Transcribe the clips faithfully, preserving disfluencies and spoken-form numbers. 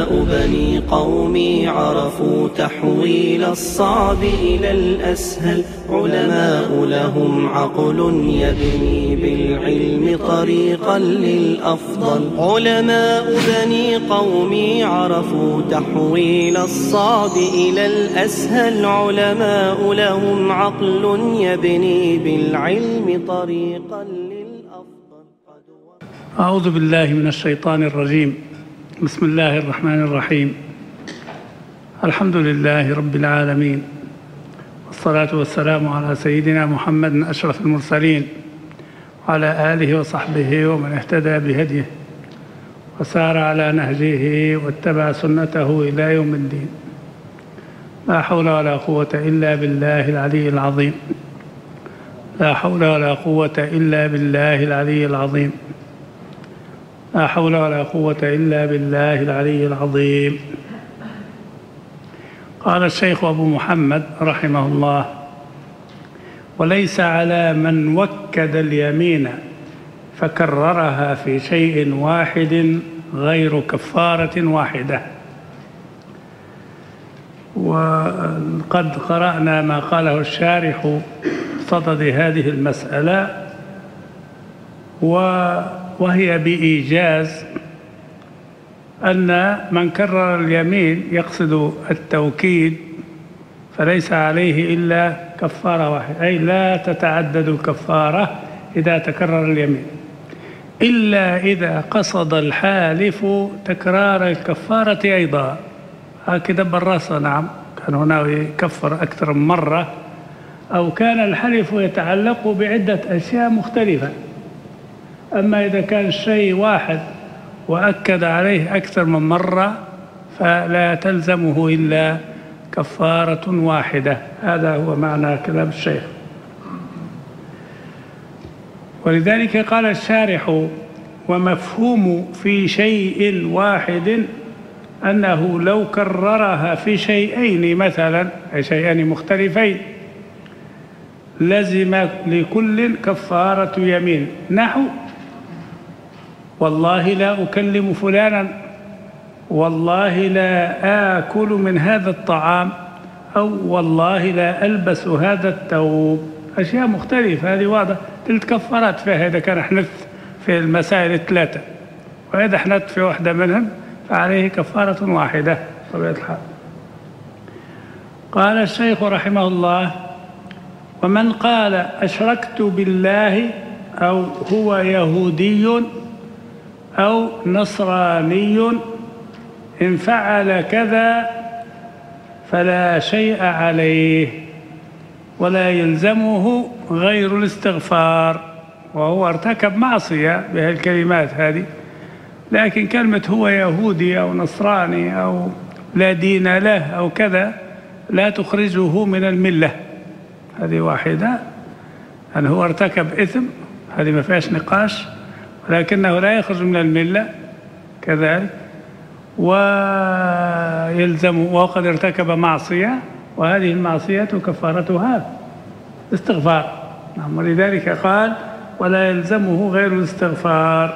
علماء بني قومي عرفوا تحويل الصعب إلى الأسهل، علماء لهم عقل يبني بالعلم طريقا للأفضل. علماء بني قومي عرفوا تحويل الصعب إلى الأسهل، علماء لهم عقل يبني بالعلم طريقا للأفضل. أعوذ بالله من الشيطان الرجيم. بسم الله الرحمن الرحيم. الحمد لله رب العالمين، والصلاة والسلام على سيدنا محمد أشرف المرسلين، وعلى آله وصحبه ومن اهتدى بهديه وسار على نهجه واتبع سنته إلى يوم الدين. لا حول ولا قوة إلا بالله العلي العظيم. لا حول ولا قوة إلا بالله العلي العظيم. لا حول ولا قوة إلا بالله العلي العظيم. قال الشيخ أبو محمد رحمه الله: وليس على من وكد اليمين فكررها في شيء واحد غير كفارة واحدة. وقد قرأنا ما قاله الشارح بصدد هذه المسألة، وهي بإيجاز أن من كرر اليمين يقصد التوكيد فليس عليه إلا كفارة واحدة، أي لا تتعدد الكفارة إذا تكرر اليمين، إلا إذا قصد الحالف تكرار الكفارة أيضا. هكذا بالرأس، نعم، كان هنا يكفر أكثر من مرة، أو كان الحلف يتعلق بعدة أشياء مختلفة. أما إذا كان الشيء واحد وأكد عليه أكثر من مرة فلا تلزمه إلا كفارة واحدة. هذا هو معنى كلام الشيخ. ولذلك قال الشارح: ومفهوم في شيء واحد أنه لو كررها في شيئين مثلا، أي شيئين مختلفين، لزم لكل كفارة يمين، نحو: والله لا أكلم فلانا، والله لا آكل من هذا الطعام، أو والله لا ألبس هذا الثوب. أشياء مختلفة، هذه واضح تلك كفارات فيها إذا كان حنث في المسائل الثلاثة، وإذا حنث في واحدة منهم فعليه كفارة واحدة بطبيعة الحال. قال الشيخ رحمه الله: ومن قال أشركت بالله، أو هو يهودي أو نصراني، إن فعل كذا فلا شيء عليه ولا يلزمه غير الاستغفار، وهو ارتكب معصية بهالكلمات هذه. لكن كلمة هو يهودي أو نصراني أو لا دين له أو كذا لا تخرجه من الملة، هذه واحدة. أن هو ارتكب إثم، هذه ما فيهاش نقاش، ولكنه لا يخرج من الملة كذلك، ويلزم وقد ارتكب معصية، وهذه المعصية كفارتها استغفار. نعم، ولذلك قال: ولا يلزمه غير الاستغفار.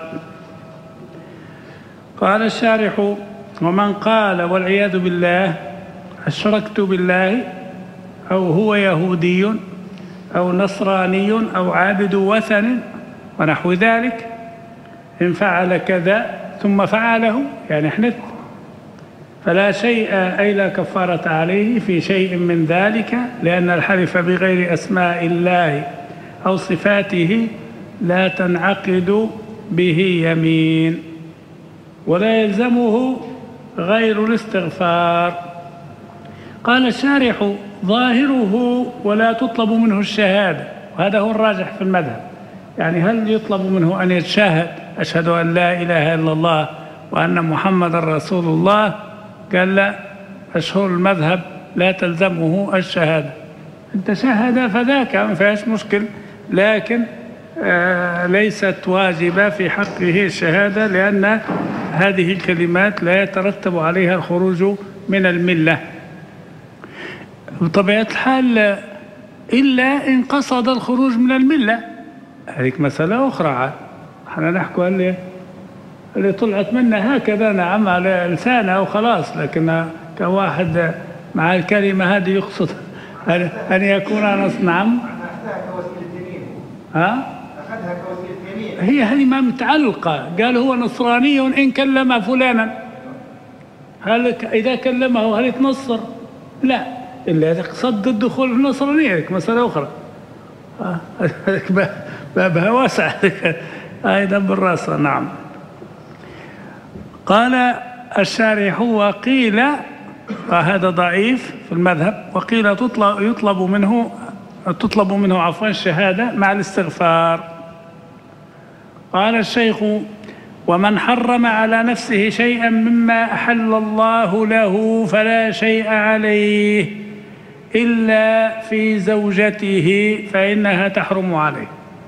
قال الشارح: ومن قال والعياذ بالله أشركت بالله، أو هو يهودي أو نصراني أو عابد وثن ونحو ذلك، إن فعل كذا ثم فعله، يعني حنث، فلا شيء أي لا كفارة عليه في شيء من ذلك، لأن الحلف بغير أسماء الله أو صفاته لا تنعقد به يمين، ولا يلزمه غير الاستغفار. قال الشارح: ظاهره ولا تطلب منه الشهادة، وهذا هو الراجح في المذهب. يعني هل يطلب منه أن يتشهد أشهد أن لا إله إلا الله وأن محمد رسول الله؟ قال لا، مشهور المذهب لا تلزمه الشهادة. إن تشهد فذاك ما فيهاش مشكل، لكن آه ليست واجبة في حقه الشهادة، لأن هذه الكلمات لا يترتب عليها الخروج من الملة بطبيعة الحال، إلا إن قصد الخروج من الملة، هذيك مسألة أخرى. احنا نحكوا هل اللي طلعت منه هكذا نعم على لسانه وخلاص، لكن كواحد مع الكلمة هذه يقصد أن يكون نص. نعم ها؟ أخذها كوسيلة يمين. هي هذه ما متعلقة. قال هو نصراني إن كلم فلانا، هل إذا كلمه هل يتنصر؟ لا، إلا إذا قصد الدخول في النصرانية هذيك مسألة أخرى. بابها واسع أيضا بالرأس. نعم. قال الشارح وقيل، وهذا ضعيف في المذهب، وقيل تطلب يطلب منه تطلب منه عفوا الشهادة مع الاستغفار. قال الشيخ ومن حرم على نفسه شيئا مما أحل الله له فلا شيء عليه إلا في زوجته فإنها تحرم عليه.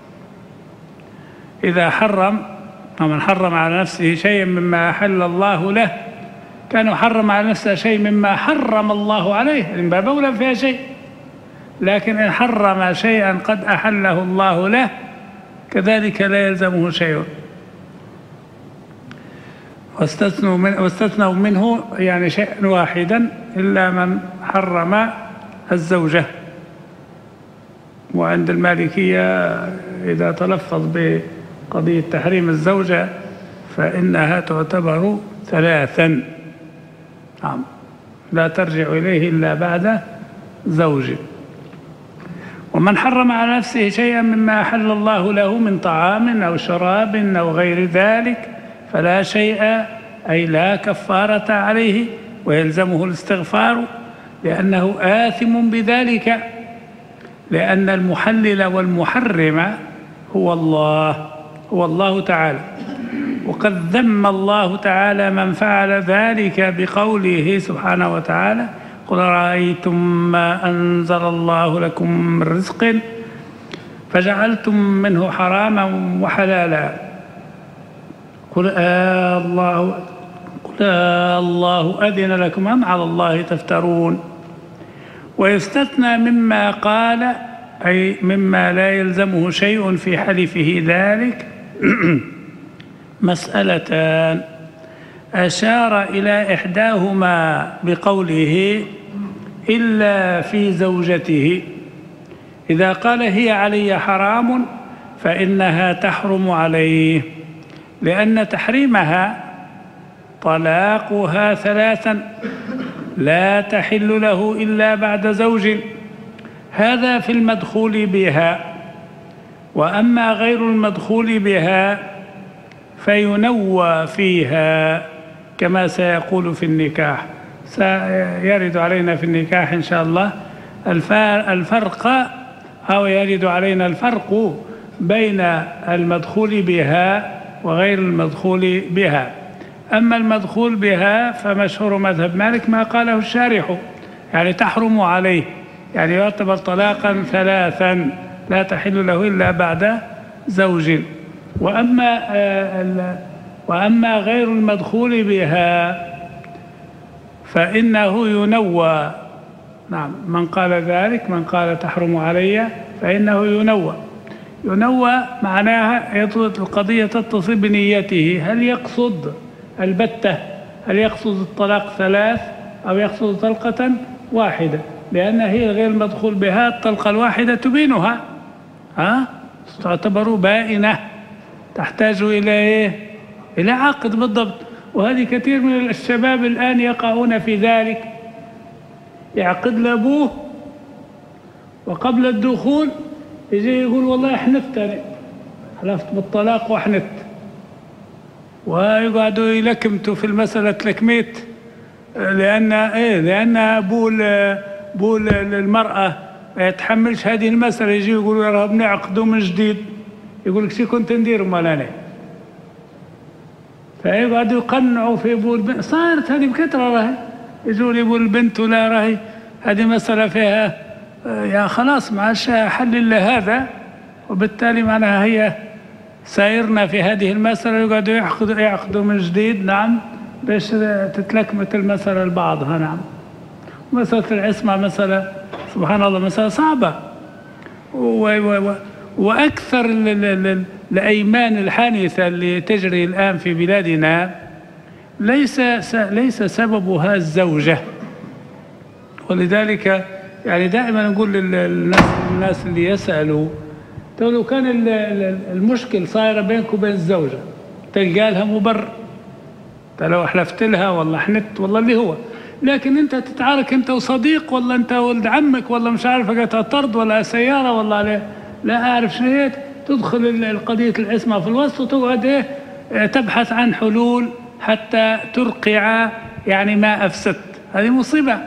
إذا حرم، ومن حرم على نفسه شيئا مما أحل الله له، كان يحرم على نفسه شيء مما حرم الله عليه، من باب أولى فيها شيء. لكن إن حرم شيئا قد أحله الله له كذلك لا يلزمه شيء. واستثنوا, من واستثنوا منه يعني شيئا واحدا إلا من حرم الزوجة. وعند المالكية إذا تلفظ بقضية تحريم الزوجة فإنها تعتبر ثلاثا، نعم، لا ترجع إليه إلا بعد زوج. ومن حرم على نفسه شيئا مما أحل الله له من طعام أو شراب أو غير ذلك فلا شيء، أي لا كفارة عليه ويلزمه الاستغفار، لأنه آثم بذلك، لأن المحلل والمحرم هو الله هو الله تعالى. وقد ذم الله تعالى من فعل ذلك بقوله سبحانه وتعالى قل رأيتم ما أنزل الله لكم من رزق فجعلتم منه حراما وحلالا قل آه الله قل آه الله أذن لكم أم على الله تفترون. ويستثنى مما قال، أي مما لا يلزمه شيء في حلفه ذلك مسألتان أشار إلى إحداهما بقوله إلا في زوجته. إذا قال هي علي حرام فإنها تحرم عليه، لأن تحريمها طلاقها ثلاثا لا تحل له إلا بعد زوج، هذا في المدخول بها. وأما غير المدخول بها فينوى فيها كما سيقول في النكاح، سيرد علينا في النكاح إن شاء الله الفرق، أو يرد علينا الفرق بين المدخول بها وغير المدخول بها. أما المدخول بها فمشهور مذهب مالك ما قاله الشارح، يعني تحرم عليه، يعني يعتبر طلاقا ثلاثا لا تحل له إلا بعد زوج. وأما وأما غير المدخول بها فإنه ينوى. نعم، من قال ذلك، من قال تحرم علي فإنه ينوى. ينوى معناها القضية تتصل بنيته، هل يقصد البتة، هل يقصد الطلاق ثلاث أو يقصد طلقة واحدة، لأن هي غير المدخول بها الطلقة الواحدة تبينها، ها تعتبر بائنة تحتاج إلى إيه؟ إلى عقد بالضبط. وهذه كثير من الشباب الآن يقعون في ذلك، يعقد لأبوه وقبل الدخول يجي يقول والله حنت أنا حلفت بالطلاق وحنت، ويقعدوا يلكمتوا في المسألة تلكميت، لأن إيه لأن أبوه أبوه المرأة ما يتحملش هذه المسألة، يجي يقولوا راه بنعقدوا من جديد، يقول لك شي كنت ندير مال أنا، فيقعدوا يقنعوا في أبو البنت. صارت هذه بكثرة، راهي يجوا لي أبو البنت ولا راهي هذه مسألة فيها يا خلاص ما عادش حل إلا هذا، وبالتالي معناها هي سايرنا في هذه المسألة، يقعدوا يعقدوا يعقدوا من جديد. نعم، باش تتلكمت المسألة لبعضها. نعم، مسألة العصمة مسألة سبحان الله مسألة صعبة، وأكثر الأيمان الحانثة اللي تجري الآن في بلادنا ليس ليس سببها الزوجة. ولذلك يعني دائما نقول للناس الناس اللي يسألوا، لو كان المشكل صايرة بينك وبين الزوجة تلقى لها مبرر، لو حلفت لها والله حنت والله اللي هو، لكن انت تتعارك انت وصديق والله انت ولد عمك والله مش عارف قطع طرد ولا سيارة والله عليه لا اعرف شنو، تدخل القضية العصمة في الوسط وتقعد ايه تبحث عن حلول حتى ترقع يعني ما افسدت. هذه مصيبة.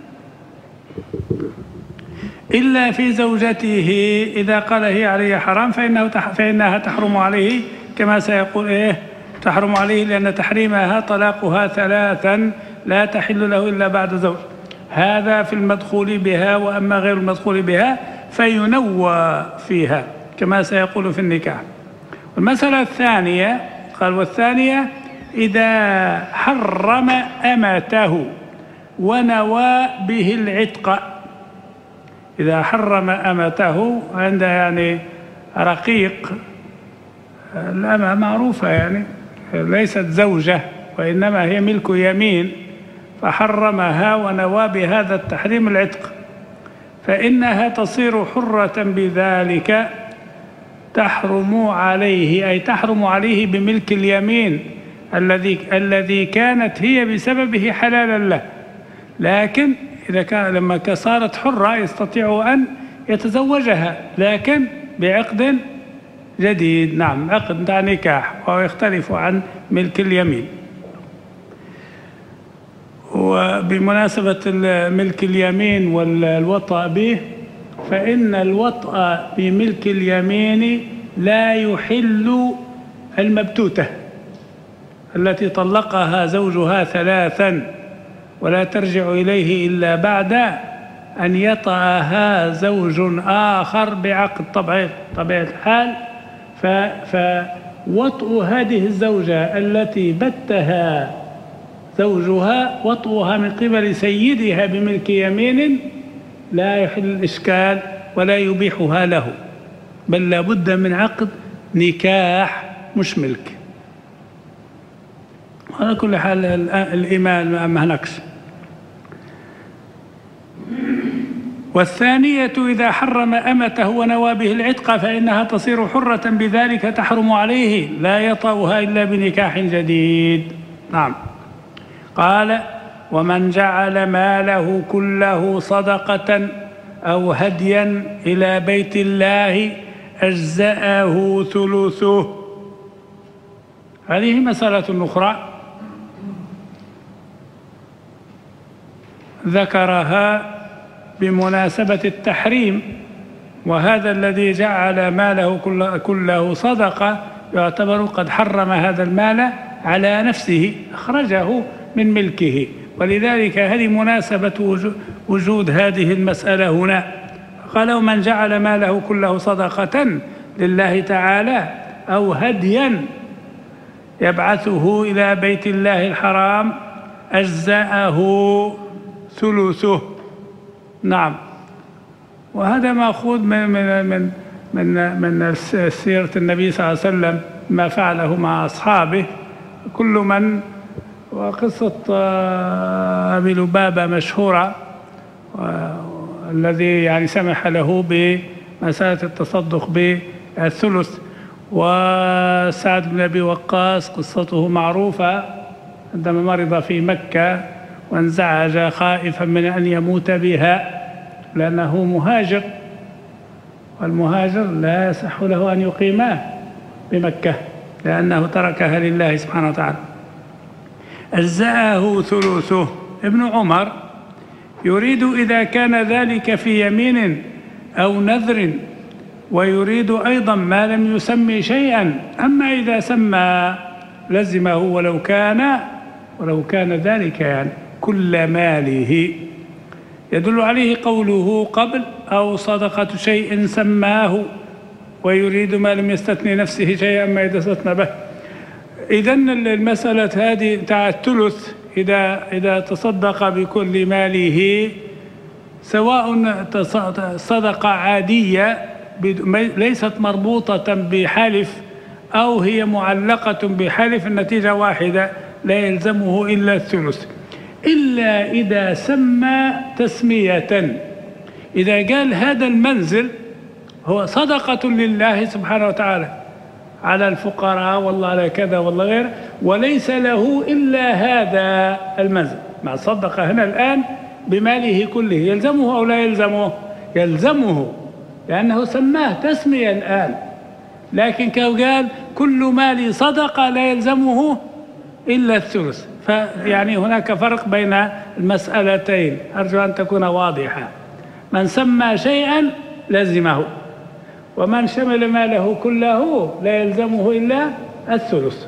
إلا في زوجته إذا قال هي عليه حرام فإنه فإنها تحرم عليه، كما سيقول إيه تحرم عليه، لأن تحريمها طلاقها ثلاثا لا تحل له إلا بعد زوج. هذا في المدخول بها، وأما غير المدخول بها فينوى فيها كما سيقول في النكاح. والمسألة الثانية قال والثانية إذا حرم أمته ونوى به العتق. إذا حرم أمته عند يعني رقيق، الأمة معروفة يعني ليست زوجة وإنما هي ملك يمين، فحرمها ونوى بهذا التحريم العتق، فإنها تصير حرة بذلك تحرم عليه، أي تحرم عليه بملك اليمين الذي الذي كانت هي بسببه حلالا له. لكن إذا كان لما صارت حرة يستطيع أن يتزوجها لكن بعقد جديد. نعم، عقد نكاح، وهو يختلف عن ملك اليمين. وبمناسبة ملك اليمين والوطأ به، فإن الوطأ بملك اليمين لا يحل المبتوتة التي طلقها زوجها ثلاثا ولا ترجع إليه إلا بعد أن يطأها زوج آخر بعقد طبيعي طبيعة الحال. فوطء هذه الزوجة التي بتها زوجها وطئها من قبل سيدها بملك يمين لا يحل الإشكال ولا يبيحها له، بل لابد من عقد نكاح مش ملك. على كل حال الإيمان ما هناكش. والثانية إذا حرم أمته ونوى به العتق فإنها تصير حرة بذلك تحرم عليه، لا يطأها إلا بنكاح جديد. نعم. قال ومن جعل ماله كله صدقة أو هديا إلى بيت الله أجزأه ثلثه. هذه مسألة أخرى ذكرها بمناسبة التحريم، وهذا الذي جعل ماله كله صدقة يعتبر قد حرم هذا المال على نفسه، أخرجه من ملكه، ولذلك هذه مناسبة وجود هذه المسألة هنا. قال ومن جعل ماله كله صدقة لله تعالى أو هديا يبعثه إلى بيت الله الحرام أجزأه ثلثه. نعم. وهذا مأخوذ من من من من من سيرة النبي صلى الله عليه وسلم ما فعله مع أصحابه. كل من وقصة أبي لبابة مشهورة، الذي يعني سمح له بمسألة التصدق بالثلث. وسعد بن أبي وقاص قصته معروفة عندما مرض في مكة وانزعج خائفا من أن يموت بها لأنه مهاجر، والمهاجر لا يصح له أن يقيمه بمكة لأنه تركها لله سبحانه وتعالى. أجزأه ثلثه. ابن عمر يريد إذا كان ذلك في يمين أو نذر، ويريد أيضا ما لم يسمي شيئا، أما إذا سمى لزمه ولو كان ولو كان ذلك يعني كل ماله. يدل عليه قوله قبل أو صدقة شيء سماه، ويريد ما لم يستثني نفسه شيئا ما إذا استثنى به. إذن المسألة هذه تاع الثلث إذا إذا تصدق بكل ماله، سواء صدقة عادية ليست مربوطة بحلف أو هي معلقة بحلف، النتيجة واحدة، لا يلزمه إلا الثلث، إلا إذا سمى تسمية. إذا قال هذا المنزل هو صدقة لله سبحانه وتعالى على الفقراء والله على كذا والله غير، وليس له إلا هذا المنزل، مع صدقة هنا الآن بماله كله، يلزمه أو لا يلزمه؟ يلزمه، لأنه سماه تسمية الآن. لكن كو قال كل مالي صدقة لا يلزمه إلا الثلث. فيعني هناك فرق بين المسألتين، أرجو أن تكون واضحة. من سمى شيئا لزمه، ومن شمل ماله كله لا يلزمه إلا الثلث.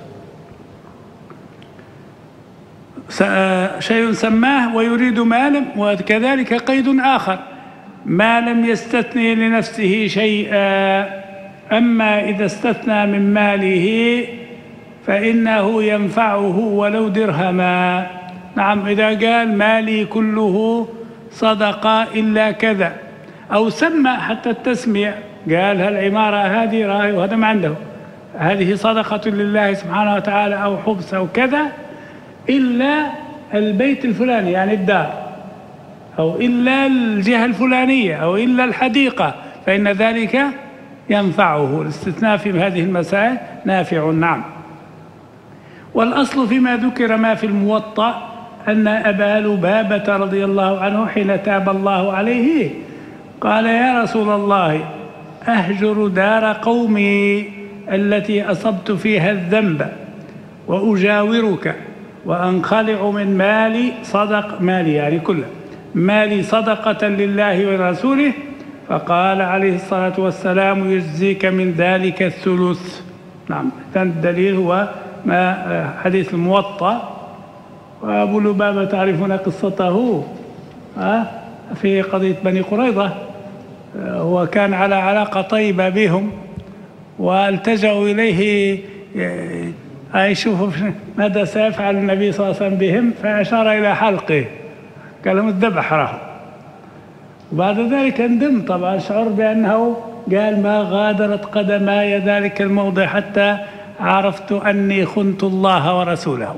شيء سماه ويريد مالا، وكذلك قيد آخر، ما لم يستثني لنفسه شيئا. أما إذا استثنى من ماله فإنه ينفعه ولو درهما. نعم، إذا قال مالي كله صدقة إلا كذا، أو سمى حتى التسمية، قال هالعمارة هذه راهي وهذا ما عنده، هذه صدقة لله سبحانه وتعالى أو حبس أو كذا، إلا البيت الفلاني يعني الدار، أو إلا الجهة الفلانية، أو إلا الحديقة، فإن ذلك ينفعه. الاستثناء في هذه المسائل نافع. نعم. والأصل فيما ذكر ما في الموطأ أن أبا لبابة رضي الله عنه حين تاب الله عليه قال يا رسول الله أهجر دار قومي التي أصبت فيها الذنب وأجاورك وأنخلع من مالي صدق مالي يعني كله مالي صدقة لله ورسوله. فقال عليه الصلاة والسلام يجزيك من ذلك الثلث. نعم، الدليل هو ما حديث الموطأ. وأبو لبابة تعرفون قصته في قضية بني قريظة، هو كان على علاقة طيبة بهم والتجأوا إليه يشوفوا ماذا سيفعل النبي صلى الله عليه وسلم بهم، فأشار إلى حلقه قال لهم الذبح راهو. وبعد ذلك اندم طبعا، شعر بأنه قال ما غادرت قدماي ذلك الموضع حتى عرفت أني خنت الله ورسوله،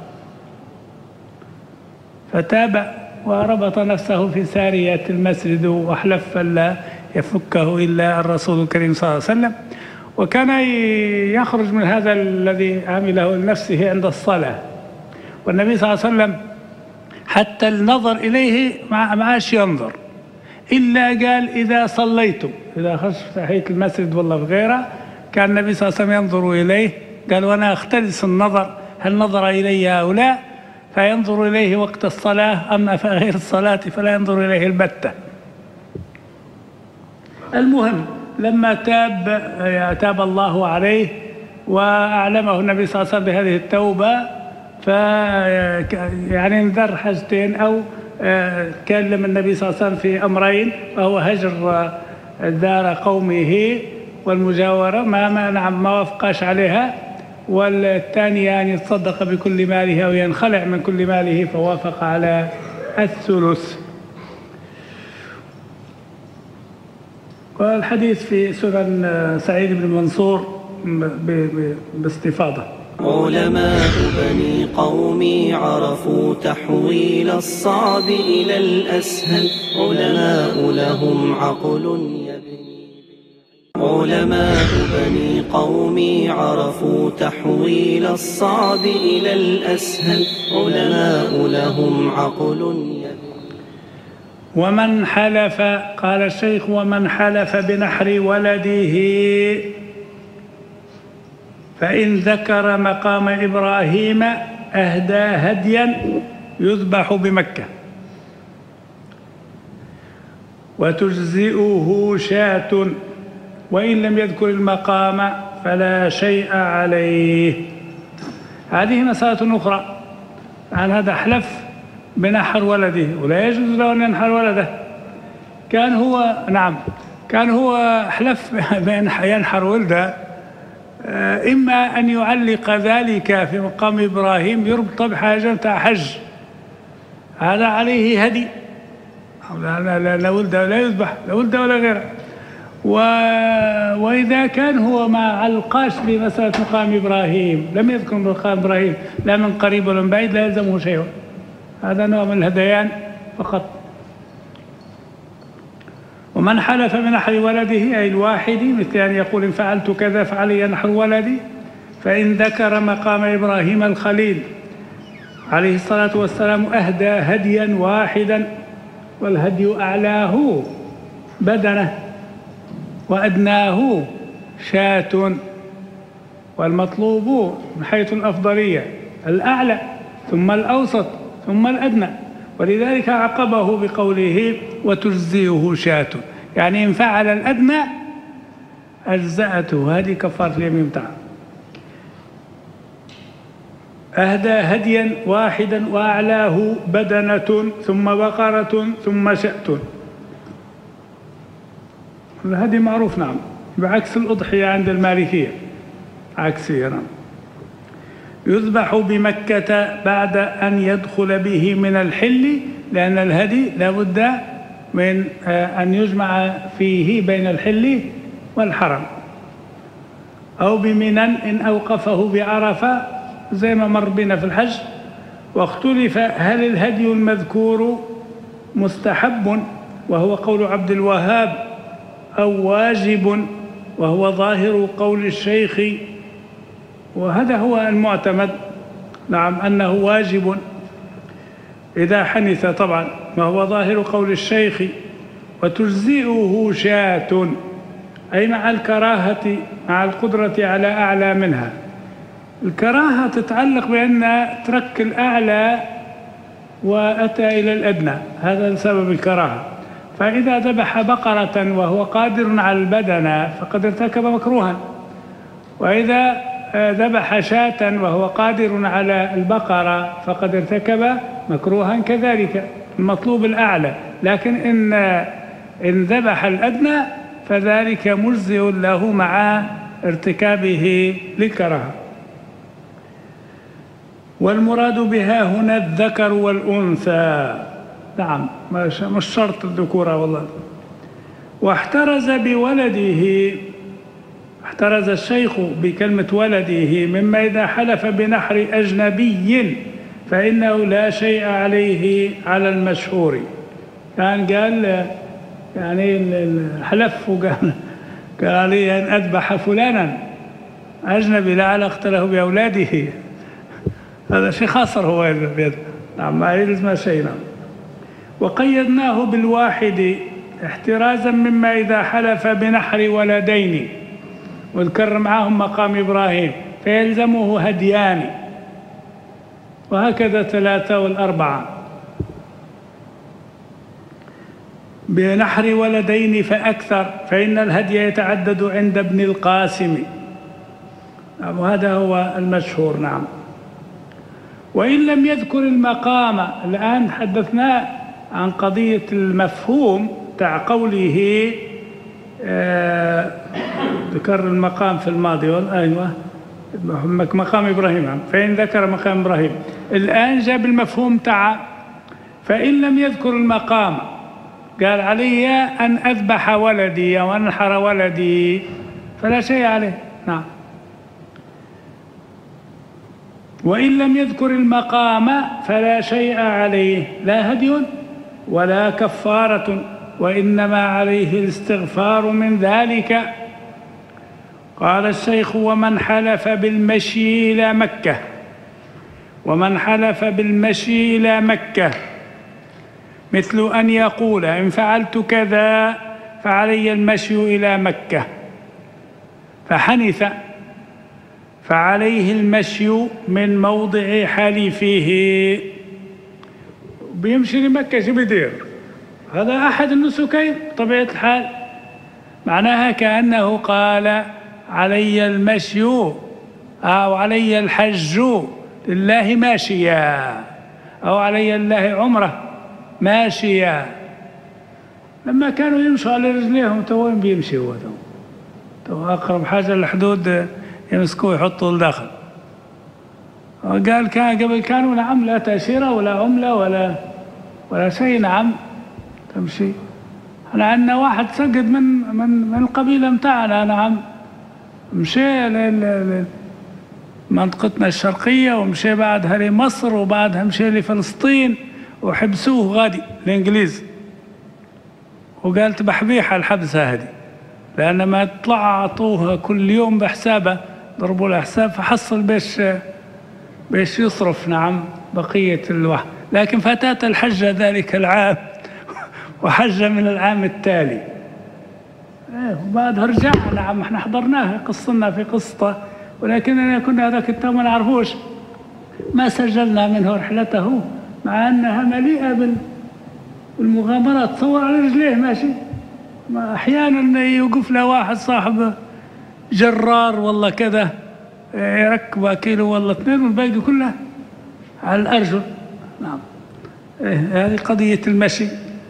فتاب وربط نفسه في سارية المسجد وأحلف فلا يفكه إلا الرسول الكريم صلى الله عليه وسلم. وكان يخرج من هذا الذي عمله لنفسه عند الصلاة، والنبي صلى الله عليه وسلم حتى النظر إليه ما عادش ينظر، إلا قال إذا صليتم، إذا خرج تحية المسجد والله في غيره كان النبي صلى الله عليه وسلم ينظر إليه، قال وأنا أختلس النظر هل نظر إلي أو لا، فينظر إليه وقت الصلاة، أما في غير الصلاة فلا ينظر إليه البتة. المهم لما تاب تاب الله عليه وأعلمه النبي صلى الله عليه وسلم بهذه التوبة، ف يعني انذر حاجتين، أو كلم النبي صلى الله عليه وسلم في أمرين، وهو هجر دار قومه والمجاورة ما ما نعم ما وافقاش عليها، والثانية أن يتصدق بكل ماله أو ينخلع من كل ماله، فوافق على الثلث. والحديث في سنن سعيد بن منصور باستفاضة. علماء بني قومي عرفوا تحويل الصعب إلى الأسهل، علماء لهم عقل يبني. علماء بني قومي عرفوا تحويل الصعب إلى الأسهل، علماء لهم عقل يبني. ومن حلف، قال الشيخ ومن حلف بنحر ولده فإن ذكر مقام إبراهيم أهدى هديا يذبح بمكة وتجزئه شاة، وإن لم يذكر المقام فلا شيء عليه. هذه مسألة أخرى. عن هذا حلف بنحر ولده، ولا يجوز له أن ينحر ولده. كان هو نعم كان هو حلف بأن ينحر ولده، إما أن يعلق ذلك في مقام إبراهيم يربط بحاجة تاع حج، هذا عليه هدي، لا لا لا ولده ولا يذبح، لا ولده ولا غيره. و... وإذا كان هو ما علقاش بمسألة مقام إبراهيم، لم يذكر مقام إبراهيم لا من قريب ولا من بعيد، لا يلزمه شيء. هذا نوع من الهذيان فقط. ومن حلف بنحر ولده أي الواحد، مثل أن يقول إن فعلت كذا فعلي نحر ولدي، فإن ذكر مقام إبراهيم الخليل عليه الصلاة والسلام أهدى هديا واحدا، والهدي أعلاه بدنه وأدناه شاة، والمطلوب من حيث الأفضلية الأعلى ثم الأوسط ثم الأدنى، ولذلك عقبه بقوله وتجزئه شاة، يعني إن فعل الأدنى أجزأته. هذه كفارة اليمين بتاعه. أهدى هديا واحدا وأعلاه بدنة ثم بقرة ثم شاة. الهدي معروف نعم، بعكس الأضحية عند المالكية عكسية نعم. يذبح بمكة بعد أن يدخل به من الحل، لأن الهدي لا بد من أن يجمع فيه بين الحل والحرم، أو بمنى إن أوقفه بعرفة زي ما مر بنا في الحج. واختلف هل الهدي المذكور مستحب وهو قول عبد الوهاب أو واجب وهو ظاهر قول الشيخ، وهذا هو المعتمد نعم أنه واجب إذا حنث طبعا، وهو ظاهر قول الشيخ. وتجزئه شاة أي مع الكراهة مع القدرة على أعلى منها. الكراهة تتعلق بأن ترك الأعلى وأتى إلى الأدنى، هذا سبب الكراهة. فإذا ذبح بقرة وهو قادر على البدنة فقد ارتكب مكروها، وإذا ذبح شاة وهو قادر على البقرة فقد ارتكب مكروها كذلك. المطلوب الأعلى، لكن إن إن ذبح الأدنى فذلك مجزئ له مع ارتكابه للكراهة. والمراد بها هنا الذكر والأنثى نعم، مش شرط الذكورة والله. واحترز بولده، احترز الشيخ بكلمة ولده مما إذا حلف بنحر أجنبي فإنه لا شيء عليه على المشهور. كان قال يعني حلف وقال قال لي أن أذبح فلانا أجنبي لا علاقة له بأولاده، هذا شيء خاصر هو بيده نعم، ما يلزم شيء نعم. وقيدناه بالواحد احترازا مما إذا حلف بنحر ولدين وذكر معهم مقام إبراهيم فيلزمه هديان، وهكذا ثلاثة والأربعة. بنحر ولدين فأكثر فإن الهدي يتعدد عند ابن القاسم، وهذا هو المشهور نعم. وإن لم يذكر المقام، الآن حدثنا عن قضية المفهوم تاع قوله آه ذكر المقام في الماضي، أيوة مقام إبراهيم، فإن ذكر مقام إبراهيم. الآن جاب المفهوم تاع فإن لم يذكر المقام، قال علي أن أذبح ولدي أو أنحر ولدي فلا شيء عليه نعم. وإن لم يذكر المقام فلا شيء عليه، لا هدي ولا كفارة، وإنما عليه الاستغفار من ذلك. قال الشيخ ومن حلف بالمشي إلى مكة، ومن حلف بالمشي إلى مكة مثل أن يقول إن فعلت كذا فعلي المشي إلى مكة، فحنث فعليه المشي من موضع حلفه، بيمشي لمكة شو بيدير؟ هذا أحد النسكين بطبيعة الحال، معناها كأنه قال علي المشي أو علي الحج لله ماشيا، أو علي الله عمره ماشيا. لما كانوا يمشوا على رجليهم تو وين بيمشي هو تو؟ تو أقرب حاجة للحدود يمسكوه يحطوا الداخل. قال كان قبل كانوا نعم لا تأشيرة ولا عملة ولا ولا شيء نعم تمشي. احنا عندنا واحد سقط من من من القبيلة متاعنا، نعم، مشى لمنطقتنا الشرقية ومشى بعدها لمصر وبعدها مشى لفلسطين وحبسوه غادي الإنجليز، وقالت بحبيحة الحبسة هذه، لأن ما طلع عطوها كل يوم بحسابه، ضربوا له حساب فحصل باش باش يصرف، نعم، بقية الوحد. لكن فتاة الحج ذلك العام وحج من العام التالي. وبعدها رجعنا، نعم، احنا حضرناها قصنا في قصته، ولكننا كنا هذاك التوم ما نعرفوش، ما سجلنا منه رحلته، مع أنها مليئة بالمغامرات. تصور على رجليه ماشي، أحيانا يوقف له واحد صاحب جرار والله كذا يركبه كيلو والله اثنين، والباقي كله على الأرجل. نعم، هذه قضية المشي.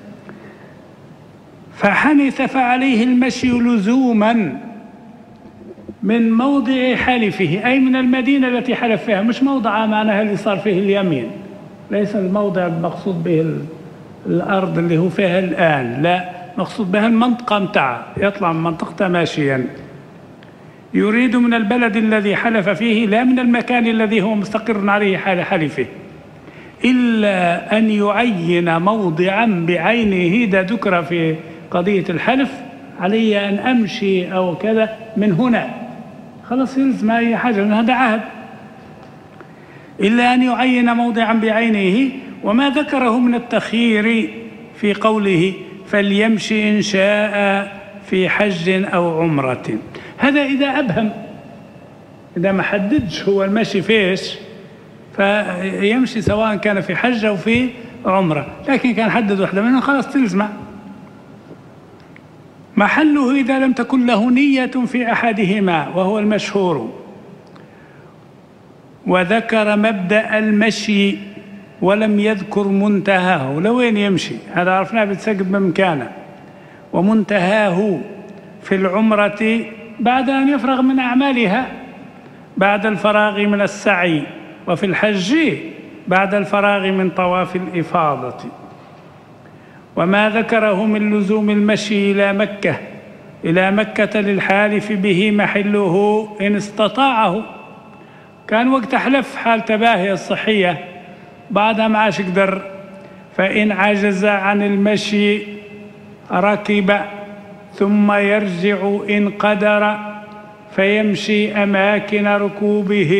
فحنث فعليه المشي لزوما من موضع حلفه، أي من المدينة التي حلف فيها، مش موضع معناها اللي صار فيه اليمين، ليس الموضع المقصود به الأرض اللي هو فيها الآن، لا، مقصود بها المنطقة متاعها، يطلع من منطقته ماشيا. يريد من البلد الذي حلف فيه، لا من المكان الذي هو مستقر عليه حال حلفه، إلا أن يعين موضعا بعينه. ده ذكر في قضية الحلف، علي أن أمشي أو كذا من هنا، خلاص يلزم أي حاجة، لأن هذا عهد. إلا أن يعين موضعا بعينه. وما ذكره من التخيير في قوله فليمشي إن شاء في حج أو عمرة، هذا إذا أبهم، إذا ما حددش هو المشي فيش فيمشي سواء كان في حج أو في عمرة، لكن كان حدد واحدة منهم خلاص تلزمه. محله إذا لم تكن له نية في أحدهما وهو المشهور. وذكر مبدأ المشي ولم يذكر منتهاه، لوين يمشي، هذا عرفناه بتسقط بمكانه. ومنتهاه في العمرة بعد أن يفرغ من أعمالها، بعد الفراغ من السعي، وفي الحج بعد الفراغ من طواف الإفاضة. وما ذكره من لزوم المشي إلى مكة إلى مكة للحالف به محله إن استطاعه، كان وقت حلف حال تباهي الصحية، بعدها ما عادش يقدر، فإن عجز عن المشي ركب ثم يرجع إن قدر، فيمشي أماكن ركوبه.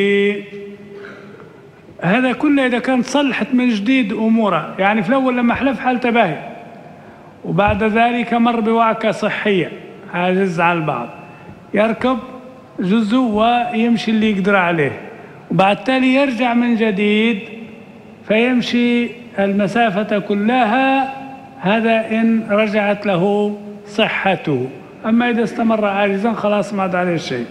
هذا كله إذا كانت صلحت من جديد أموره، يعني في الأول لما حلف حال تباهي وبعد ذلك مر بوعكة صحية عاجز عن البعض، يركب جزء ويمشي اللي يقدر عليه، وبعد تالي يرجع من جديد فيمشي المسافة كلها، هذا إن رجعت له صحته. أما إذا استمر عاجزا خلاص ما عاد عليه شيء.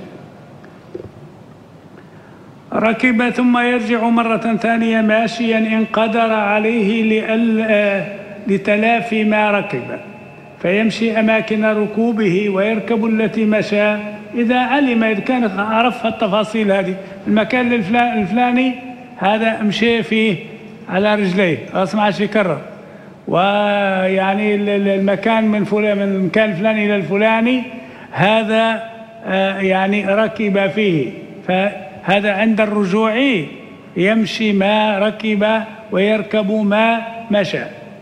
ركب ثم يرجع مرة ثانية ماشيا إن قدر عليه لتلافي ما ركب، فيمشي أماكن ركوبه ويركب التي مشى إذا علم، إذا كان عرف التفاصيل هذه، المكان الفلاني هذا مشي فيه على رجليه خلاص ما عادش يكرر، ويعني المكان من فلان من المكان الفلاني إلى الفلاني هذا يعني ركب فيه، فهذا عند الرجوع يمشي ما ركب ويركب ما مشى.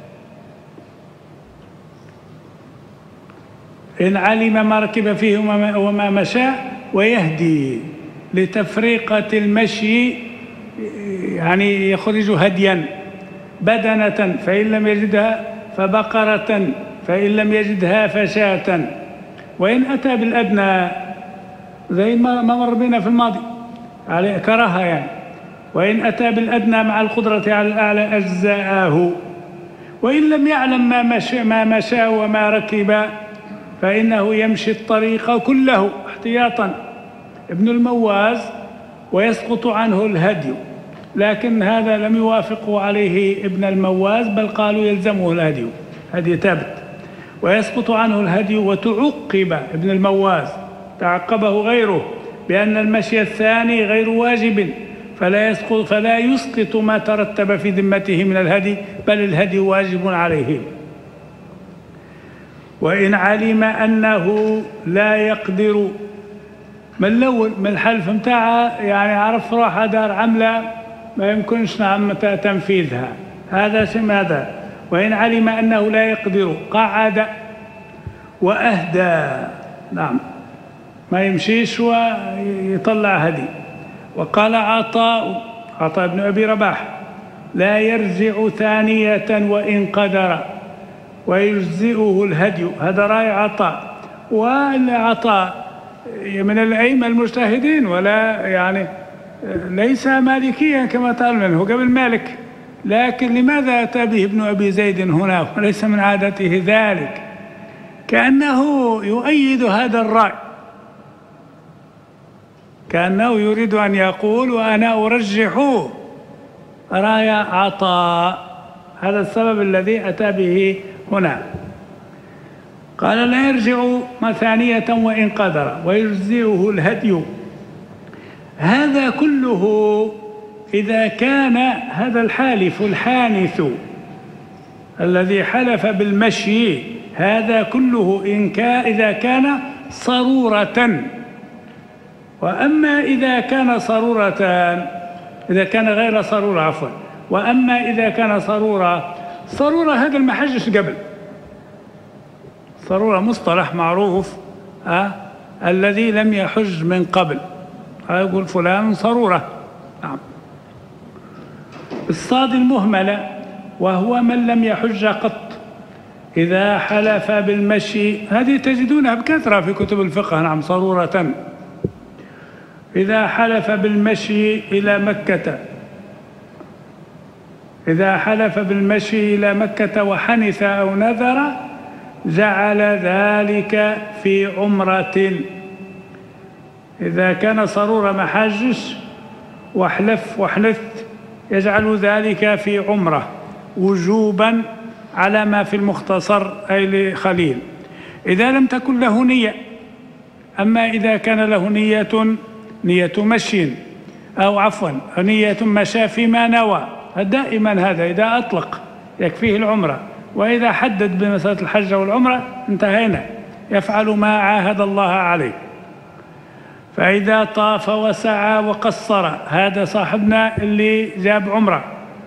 إن علم ما ركب فيه وما مشى، ويهدي لتفريقة المشي، يعني يخرج هديا بدنة فإن لم يجدها، فبقرة فإن لم يجدها فشاة. وإن أتى بالأدنى زي ما مر بنا في الماضي على كراهة يعني، وإن أتى بالأدنى مع القدرة على الأعلى أجزاءه. وإن لم يعلم ما مشى ما مشى وما ركب فإنه يمشي الطريق كله احتياطا ابن المواز ويسقط عنه الهدي، لكن هذا لم يوافقه عليه ابن المواز، بل قالوا يلزمه الهدي، هدي ثابت، ويسقط عنه الهدي. وتعقب ابن المواز، تعقبه غيره بأن المشي الثاني غير واجب، فلا يسقط فلا يسقط ما ترتب في ذمته من الهدي، بل الهدي واجب عليه. وإن علم أنه لا يقدر من الأول من الحلف متاعها، يعني عرف روحها دار عملة ما يمكنش نعم تنفيذها، هذا شيء هذا. وإن علم أنه لا يقدر قعد وأهدى، نعم ما يمشيش ويطلع هدي. وقال عطاء عطاء بن أبي رباح: لا يرجع ثانية وإن قدر ويجزئه الهدي. هذا رأي عطاء، والعطاء من الأئمة المجتهدين ولا يعني ليس مالكيا كما تعلم منه قبل مالك، لكن لماذا أتى به ابن أبي زيد هنا وليس من عادته ذلك؟ كأنه يؤيد هذا الرأي، كأنه يريد أن يقول وأنا أرجح رأي عطاء. هذا السبب الذي أتى به هنا. قال: لا يرجع ثانية وإن قدر ويجزئه الهدي. هذا كله إذا كان هذا الحالف الحانث الذي حلف بالمشي، هذا كله إن كان إذا كان صرورة. وأما إذا كان صرورة، إذا كان غير صرورة عفوا وأما إذا كان صرورة، صرورة هذا المحجش قبل، صرورة مصطلح معروف أه؟ الذي لم يحج من قبل يقول فلان صرورة. نعم. الصاد المهملة وهو من لم يحج قط إذا حلف بالمشي، هذه تجدونها بكثرة في كتب الفقه. نعم، صرورة. إذا حلف بالمشي إلى مكة، إذا حلف بالمشي إلى مكة وحنث أو نذر جعل ذلك في عمرة. إذا كان صرورة محاجش وحلف وحنث يجعل ذلك في عمرة وجوبا على ما في المختصر أي لخليل، إذا لم تكن له نية. أما إذا كان له نية نية مشي أو عفوا نية مشى فيما نوى، دائما هذا إذا أطلق يكفيه العمرة. وإذا حدد بمسألة الحج والعمرة انتهينا، يفعل ما عاهد الله عليه. فإذا طاف وسعى وقصر، هذا صاحبنا اللي جاب عمرة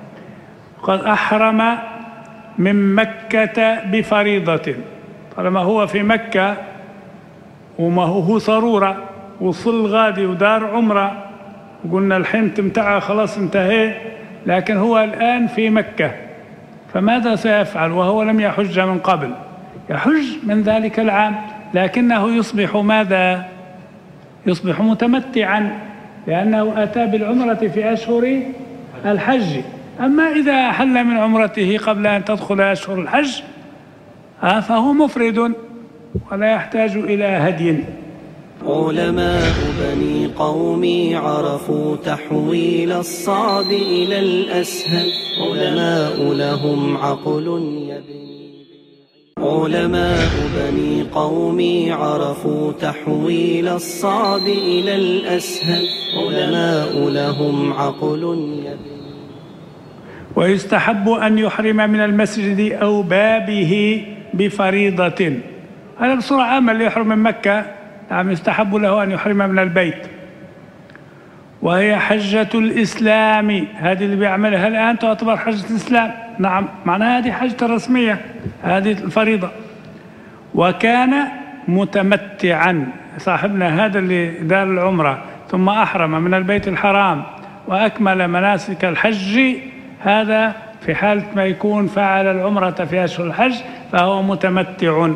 قد أحرم من مكة بفريضة، طالما هو في مكة وما هو صرورة وصل غادي ودار عمرة وقلنا الحنت متاعه خلاص انتهى، لكن هو الآن في مكة، فماذا سيفعل وهو لم يحج من قبل؟ يحج من ذلك العام، لكنه يصبح ماذا؟ يصبح متمتعا، لأنه أتى بالعمرة في أشهر الحج. أما إذا أحل من عمرته قبل أن تدخل أشهر الحج فهو مفرد ولا يحتاج إلى هدي. علماء بني قومي عرفوا تحويل الصعب إلى الأسهل، علماء لهم عقل يبني. علماء بني قومي عرفوا تحويل الصعب إلى الأسهل، علماء لهم عقل يبني. ويستحب أن يحرم من المسجد أو بابه بفريضة. هذا بصورة عامة اللي يحرم من مكة نعم يستحب له أن يحرم من البيت، وهي حجة الإسلام. هذه اللي بيعملها الآن تعتبر حجة الإسلام. نعم، معناها هذه حجة رسمية، هذه الفريضة. وكان متمتعا صاحبنا هذا اللي دار العمرة ثم أحرم من البيت الحرام وأكمل مناسك الحج، هذا في حالة ما يكون فعل العمرة في أشهر الحج فهو متمتع.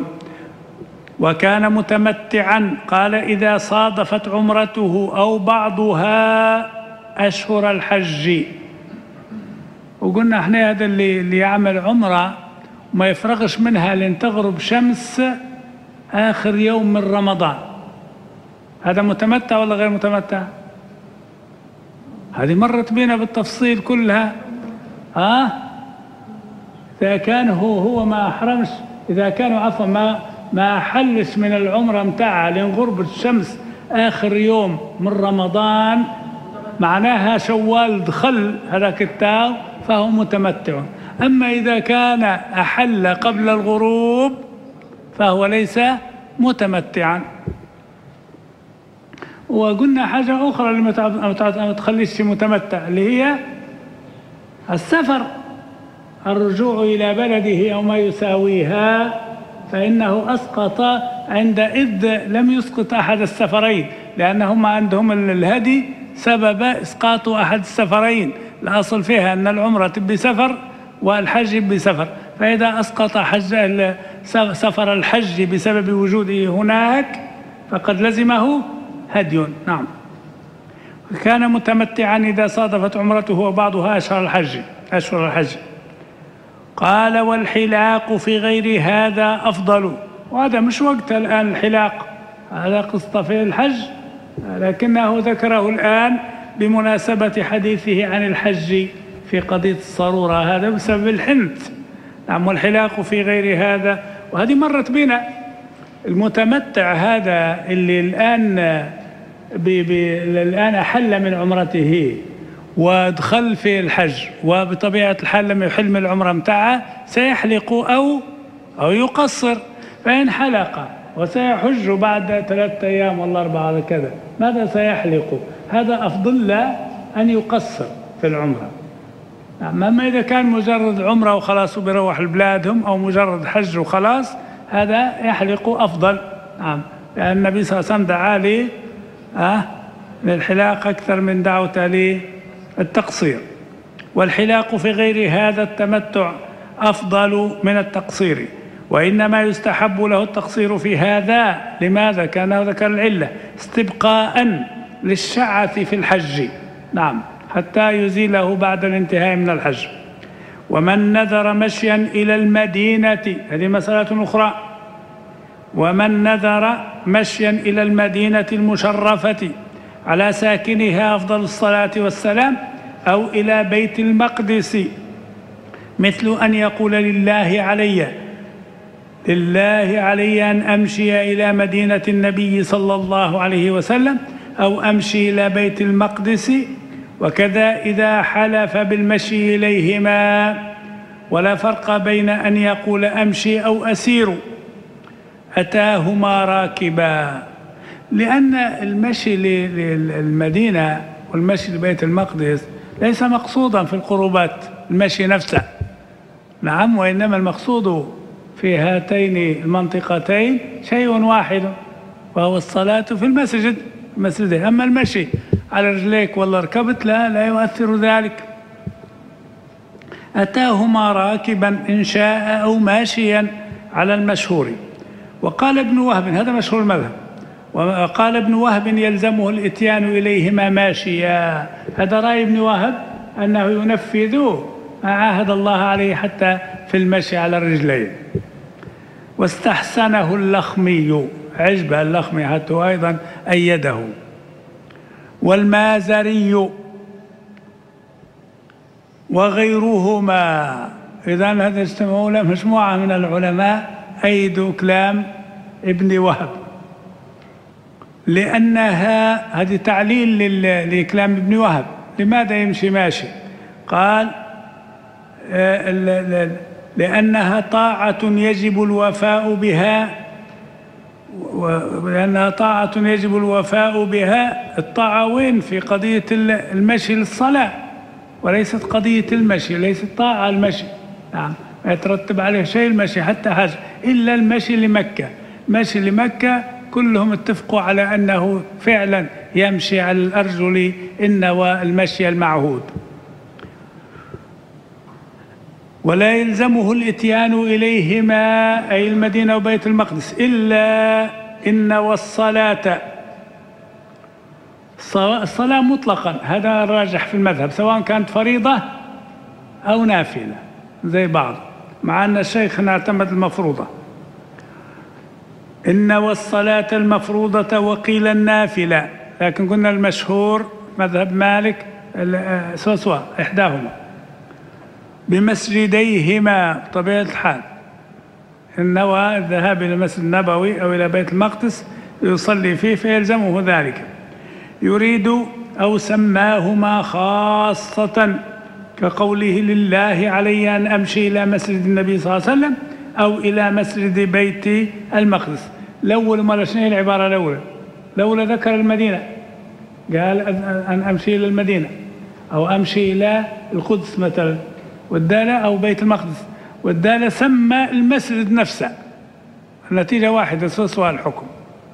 وكان متمتعا قال إذا صادفت عمرته أو بعضها أشهر الحج. وقلنا احنا هذا اللي, اللي يعمل عمرة وما يفرغش منها لين تغرب شمس آخر يوم من رمضان، هذا متمتع ولا غير متمتع؟ هذه مرت بينا بالتفصيل كلها. ها إذا كان هو هو ما أحرمش، إذا كانوا عفوا ما ما حلش من العمرة متاعها لين غرب الشمس آخر يوم من رمضان، معناها شوال دخل هذاك التاو فهو متمتع. أما إذا كان أحل قبل الغروب فهو ليس متمتعا. وقلنا حاجة أخرى اللي ما تخليش متمتع، اللي هي السفر، الرجوع إلى بلده أو ما يساويها، فإنه أسقط عندئذ، لم يسقط أحد السفرين، لأنهم عندهم الهدي سبب إسقاط أحد السفرين. الأصل فيها أن العمرة بسفر والحج بسفر، فإذا أسقط حج سفر الحج بسبب وجوده هناك فقد لزمه هدي. نعم. كان متمتعا إذا صادفت عمرته وبعضها أشهر الحج أشهر الحج. قال: والحلاق في غير هذا أفضل. وهذا مش وقت الآن الحلاق، هذا قصة في الحج، لكنه ذكره الآن بمناسبة حديثه عن الحج في قضية الصرورة، هذا بسبب الحنث. نعم. والحلاق في غير هذا، وهذه مرت بنا. المتمتع هذا اللي الآن بي بي الآن أحل من عمرته ودخل في الحج، وبطبيعة الحال لما يحل من العمرة متاعه سيحلق أو أو يقصر، فإن حلق وسيحج بعد ثلاثة أيام ولا أربعة كذا، ماذا سيحلق؟ هذا أفضل له أن يقصر في العمرة. أما إذا كان مجرد عمرة وخلاص وبيروح لبلادهم، أو مجرد حج وخلاص، هذا يحلق أفضل. نعم. لأن النبي صلى الله عليه وسلم دعا لي أه للحلاق أكثر من دعوة لي التقصير. والحلاق في غير هذا التمتع أفضل من التقصير، وإنما يستحب له التقصير في هذا. لماذا؟ كان ذكر العلة استبقاء للشعث في الحج. نعم. حتى يزيله بعد الانتهاء من الحج. ومن نذر مشيا إلى المدينة، هذه مسألة أخرى، ومن نذر مشيا إلى المدينة المشرفة على ساكنها أفضل الصلاة والسلام، أو إلى بيت المقدس، مثل أن يقول: لله علي لله علي أن أمشي إلى مدينة النبي صلى الله عليه وسلم، أو أمشي إلى بيت المقدس. وكذا إذا حلف بالمشي إليهما، ولا فرق بين أن يقول أمشي أو أسير، أتاهما راكبا، لأن المشي للمدينة والمشي لبيت المقدس ليس مقصودا في القربات المشي نفسه. نعم. وإنما المقصود في هاتين المنطقتين شيء واحد، وهو الصلاة في المسجد المسجد أما المشي على رجليك ولا ركبت لا لا يؤثر ذلك. أتاهما راكبا إن شاء أو ماشيا على المشهور. وقال ابن وهب، هذا مشهور المذهب، وقال ابن وهب يلزمه الإتيان إليهما ماشيا. هذا رأي ابن وهب أنه ينفذ ما عاهد الله عليه حتى في المشي على الرجلين. واستحسنه اللخمي، عجب اللخمي حتى أيضا أيده. والمازري وغيرهما. إذن هذا اجتمعوا له مجموعة من العلماء أيدوا كلام ابن وهب، لأنها هذه تعليل لكلام ابن وهب. لماذا يمشي ماشي؟ قال: لأنها طاعة يجب الوفاء بها، ولأنها طاعة يجب الوفاء بها. الطاعة وين؟ في قضية المشي للصلاة، وليست قضية المشي، ليست طاعة المشي. نعم. ما يترتب عليه شيء المشي حتى حاجة، إلا المشي لمكة. مشي لمكة كلهم اتفقوا على أنه فعلا يمشي على الأرجل إن والمشي المعهود. ولا يلزمه الإتيان إليهما، أي المدينة وبيت المقدس، إلا إن والصلاة. الصلاة مطلقا هذا الراجح في المذهب، سواء كانت فريضة أو نافلة زي بعض، مع أن الشيخ اعتمد المفروضة. إن والصلاة المفروضة وقيل النافلة، لكن قلنا المشهور مذهب مالك سوسوا إحداهما بمسجديهما بطبيعة الحال. إن نوى الذهاب إلى المسجد النبوي أو إلى بيت المقدس يصلي فيه فيلزمه ذلك. يريد أو سماهما خاصة كقوله: لله علي أن أمشي إلى مسجد النبي صلى الله عليه وسلم، أو إلى مسجد بيت المقدس. الأول مرة شنو هي العبارة الأولى؟ الأولى ذكر المدينة، قال أن أمشي إلى المدينة أو أمشي إلى القدس مثلا، والدالة أو بيت المقدس، والدالة سمى المسجد نفسه. النتيجة واحدة، سؤال الحكم.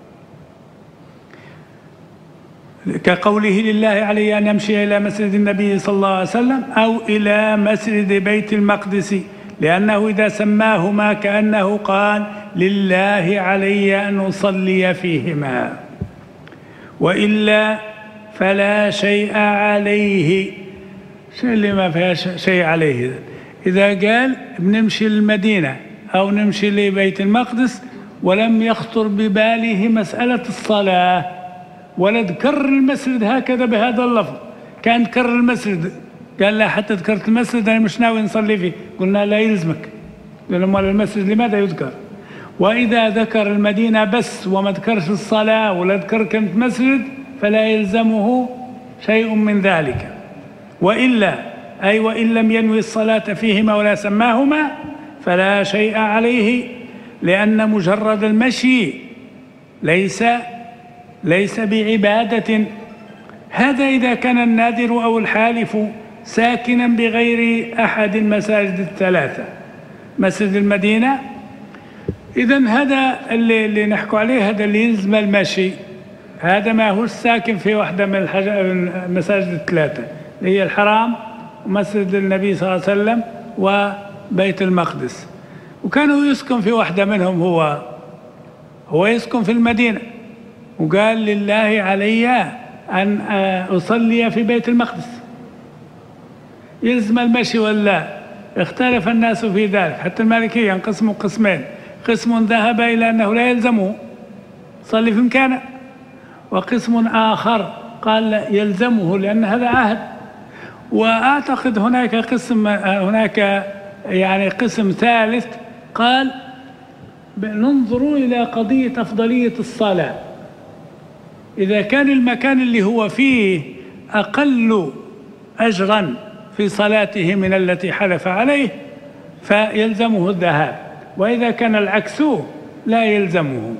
كقوله لله علي أن يمشي إلى مسجد النبي صلى الله عليه وسلم أو إلى مسجد بيت المقدس، لأنه إذا سماهما كأنه قال لله علي أن أصلي فيهما، وإلا فلا شيء عليه. شيء اللي ما فيها شيء عليه؟ إذا قال بنمشي للمدينة أو نمشي لبيت المقدس ولم يخطر بباله مسألة الصلاة ولا ذكر المسجد هكذا بهذا اللفظ، كان ذكر المسجد قال لا حتى ذكرت المسجد أنا مش ناوي نصلي فيه، قلنا لا يلزمك، لأنه المسجد لماذا يذكر؟ وإذا ذكر المدينة بس وما ذكرش الصلاة ولا ذكر كلمة مسجد فلا يلزمه شيء من ذلك. وإلا أي وإن لم ينوي الصلاة فيهما ولا سماهما فلا شيء عليه، لأن مجرد المشي ليس ليس بعبادة. هذا إذا كان الناذر أو الحالف ساكنا بغير أحد المساجد الثلاثة، مسجد المدينة. إذن هذا اللي, اللي نحكوا عليه، هذا اللي يلزم المشي، هذا ما هو ساكن في واحدة من المساجد الثلاثة اللي هي الحرام ومسجد النبي صلى الله عليه وسلم وبيت المقدس، وكانوا يسكن في واحدة منهم، هو هو يسكن في المدينة وقال لله علي أن أصلي في بيت المقدس، يلزم المشي ولا؟ اختلف الناس في ذلك، حتى المالكية انقسموا قسمين، قسم ذهب إلى أنه لا يلزمه صلي في مكانه، وقسم آخر قال يلزمه لأن هذا عهد. وأعتقد هناك قسم هناك يعني قسم ثالث قال ننظر إلى قضية أفضلية الصلاة، إذا كان المكان اللي هو فيه أقل أجرا في صلاته من التي حلف عليه فيلزمه الذهاب، وإذا كان العكس لا يلزمه.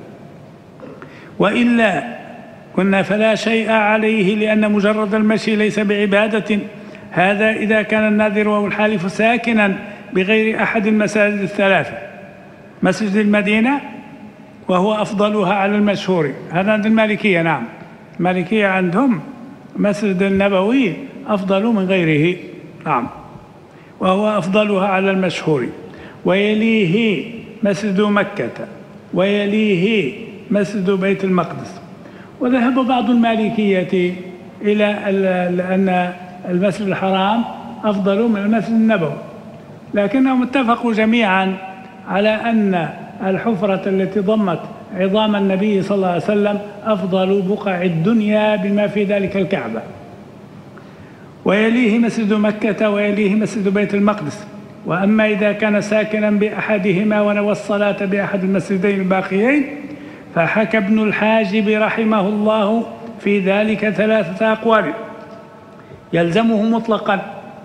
وإلا قلنا فلا شيء عليه، لأن مجرد المشي ليس بعبادة. هذا إذا كان الناذر أو الحالف ساكنا بغير أحد المساجد الثلاثة، مسجد المدينة وهو أفضلها على المشهور، هذا عند المالكية. نعم، المالكية عندهم مسجد النبوي أفضل من غيره، نعم، وهو أفضلها على المشهور، ويليه مسجد مكة ويليه مسجد بيت المقدس. وذهب بعض المالكية إلى أن المسجد الحرام أفضل من المسجد النبوي، لكنهم اتفقوا جميعا على أن الحفرة التي ضمت عظام النبي صلى الله عليه وسلم أفضل بقع الدنيا بما في ذلك الكعبة، ويليه مسجد مكة ويليه مسجد بيت المقدس. وأما إذا كان ساكنا بأحدهما ونوى الصلاة بأحد المسجدين الباقيين فحكى ابن الحاجب رحمه الله في ذلك ثلاثة أقوال: يلزمه مطلقا،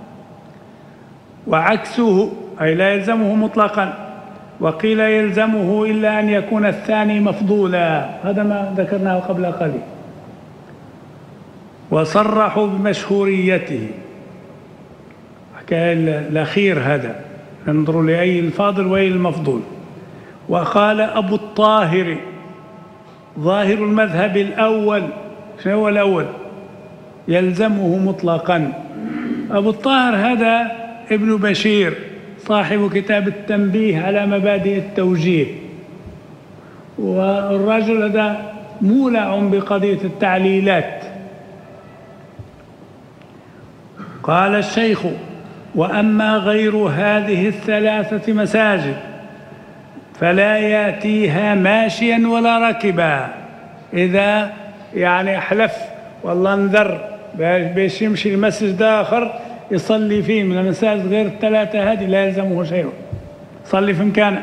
وعكسه أي لا يلزمه مطلقا، وقيل يلزمه إلا أن يكون الثاني مفضولا، هذا ما ذكرناه قبل قليل. وصرحوا بمشهوريته، حكاية الأخير هذا ننظر لأي الفاضل وأي المفضول. وقال أبو الطاهر ظاهر المذهب الأول، شنو هو الأول؟ يلزمه مطلقا. أبو الطاهر هذا ابن بشير صاحب كتاب التنبيه على مبادئ التوجيه، والرجل هذا مولع بقضية التعليلات. قال الشيخ: وأما غير هذه الثلاثة مساجد فلا يأتيها ماشيا ولا راكبا. إذا يعني أحلف والله انذر باش يمشي المسجد آخر يصلي فيه من المساجد غير الثلاثة هذه لا يلزمه شيء، صلي في مكانه.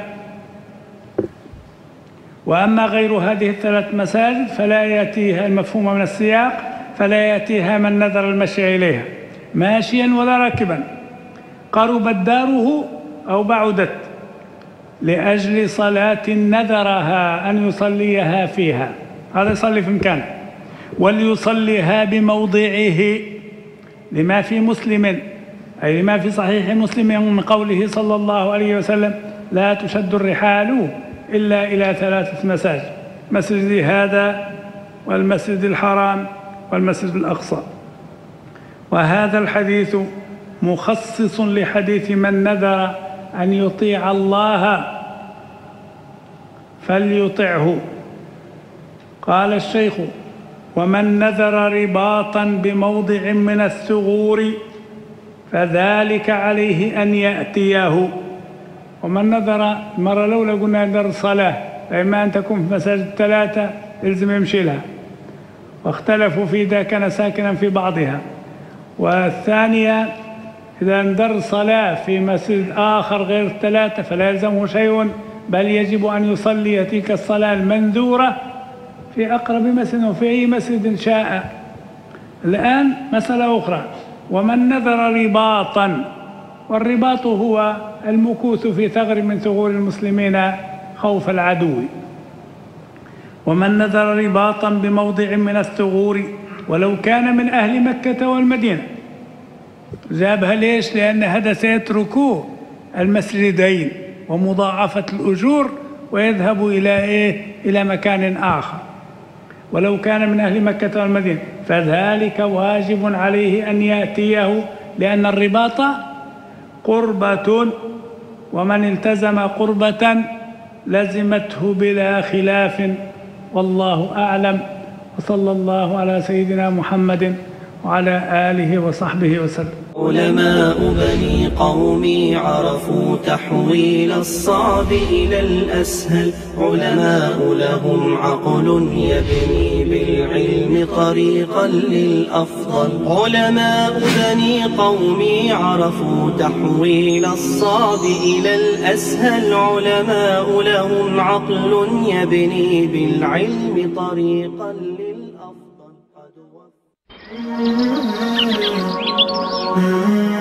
وأما غير هذه الثلاث مساجد فلا يأتيها، المفهوم من السياق، فلا يأتيها من نذر المشي إليها ماشيا ولا راكبا، قربت داره أو بعدت، لأجل صلاة نذرها أن يصليها فيها، هذا يصلي في مكانه، وليصليها بموضعه، لما في مسلم أي لما في صحيح مسلم من قوله صلى الله عليه وسلم: لا تشد الرحال إلا إلى ثلاثة مساجد، مسجد هذا والمسجد الحرام والمسجد الأقصى. وهذا الحديث مخصص لحديث من نذر أن يطيع الله فليطعه. قال الشيخ: ومن نذر رباطا بموضع من الثغور فذلك عليه أن يأتيه. ومن نذر مرة الأولى قلنا نذر صلاة، فإما أن تكون في مساجد ثلاثة يلزم يمشي لها، واختلفوا في إذا كان ساكنا في بعضها. والثانية إذا نذر صلاة في مسجد آخر غير الثلاثة فلا يلزمه شيء، بل يجب أن يصلي تلك الصلاة المنذورة في أقرب مسجد وفي أي مسجد شاء. الآن مسألة أخرى: ومن نذر رباطا، والرباط هو المكوث في ثغر من ثغور المسلمين خوف العدو. ومن نذر رباطا بموضع من الثغور ولو كان من أهل مكة والمدينة، جابها ليش؟ لأن هذا سيتركوه المسجدين ومضاعفة الأجور ويذهب إلى إيه؟ إلى مكان آخر. ولو كان من أهل مكة والمدينة فذلك واجب عليه أن يأتيه، لأن الرباط قربة، ومن التزم قربة لزمته بلا خلاف، والله أعلم. وصلى الله على سيدنا محمد وعلى آله وصحبه وسلم. علماء بني قومي عرفوا تحويل الصعب إلى الأسهل، علماء لهم عقل يبني بالعلم طريقا للأفضل. علماء بني قومي عرفوا تحويل الصعب إلى الأسهل، علماء لهم عقل يبني بالعلم طريقا للأفضل.